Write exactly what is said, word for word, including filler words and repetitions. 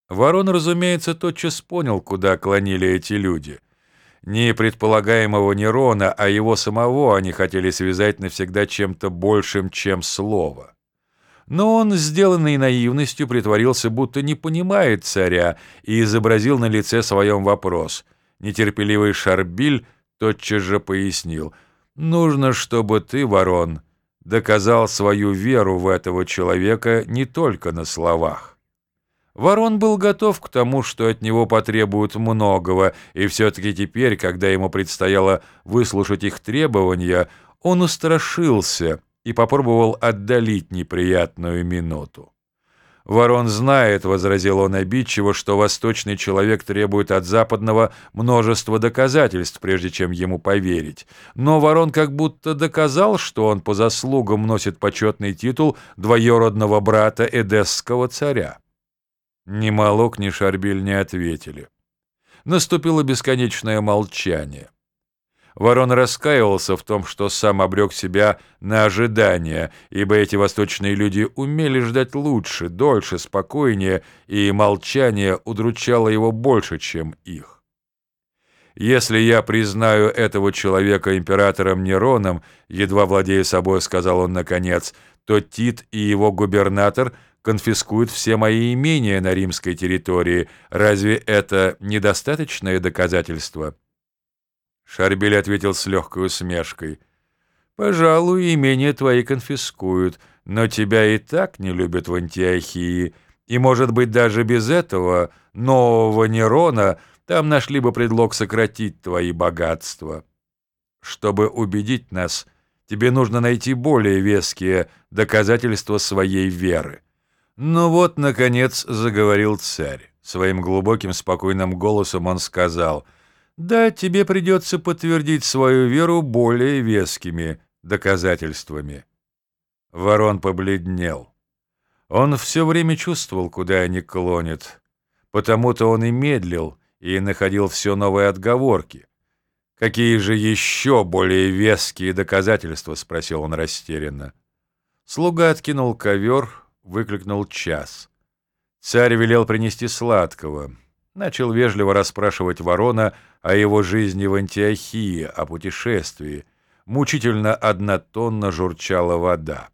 Ворон, разумеется, тотчас понял, куда клонили эти люди. Не предполагаемого Нерона, а его самого они хотели связать навсегда чем-то большим, чем слово. Но он, сделанный наивностью, притворился, будто не понимает царя, и изобразил на лице своем вопрос. Нетерпеливый Шарбиль тотчас же пояснил: «Нужно, чтобы ты, ворон, доказал свою веру в этого человека не только на словах». Ворон был готов к тому, что от него потребуют многого, и все-таки теперь, когда ему предстояло выслушать их требования, он устрашился и попробовал отдалить неприятную минуту. «Ворон знает, — возразил он обидчиво, — что восточный человек требует от западного множество доказательств, прежде чем ему поверить. Но Ворон как будто доказал, что он по заслугам носит почетный титул двоюродного брата эдесского царя». Ни Молок, ни Шарбиль не ответили. Наступило бесконечное молчание. Ворон раскаивался в том, что сам обрек себя на ожидание, ибо эти восточные люди умели ждать лучше, дольше, спокойнее, и молчание удручало его больше, чем их. «Если я признаю этого человека императором Нероном, — едва владея собой, сказал он наконец, — то Тит и его губернатор конфискуют все мои имения на римской территории. Разве это недостаточное доказательство?» Шарбиль ответил с легкой усмешкой: «Пожалуй, имения твои конфискуют, но тебя и так не любят в Антиохии, и, может быть, даже без этого нового Нерона там нашли бы предлог сократить твои богатства. Чтобы убедить нас, тебе нужно найти более веские доказательства своей веры». «Ну вот, наконец, заговорил царь. Своим глубоким, спокойным голосом он сказал: «Да, тебе придется подтвердить свою веру более вескими доказательствами». Ворон побледнел. Он все время чувствовал, куда они клонят. Потому-то он и медлил, и находил все новые отговорки. «Какие же еще более веские доказательства?» — спросил он растерянно. Слуга откинул ковер, выкликнул час. Царь велел принести сладкого. Начал вежливо расспрашивать Ворона о его жизни в Антиохии, о путешествии. Мучительно однотонно журчала вода.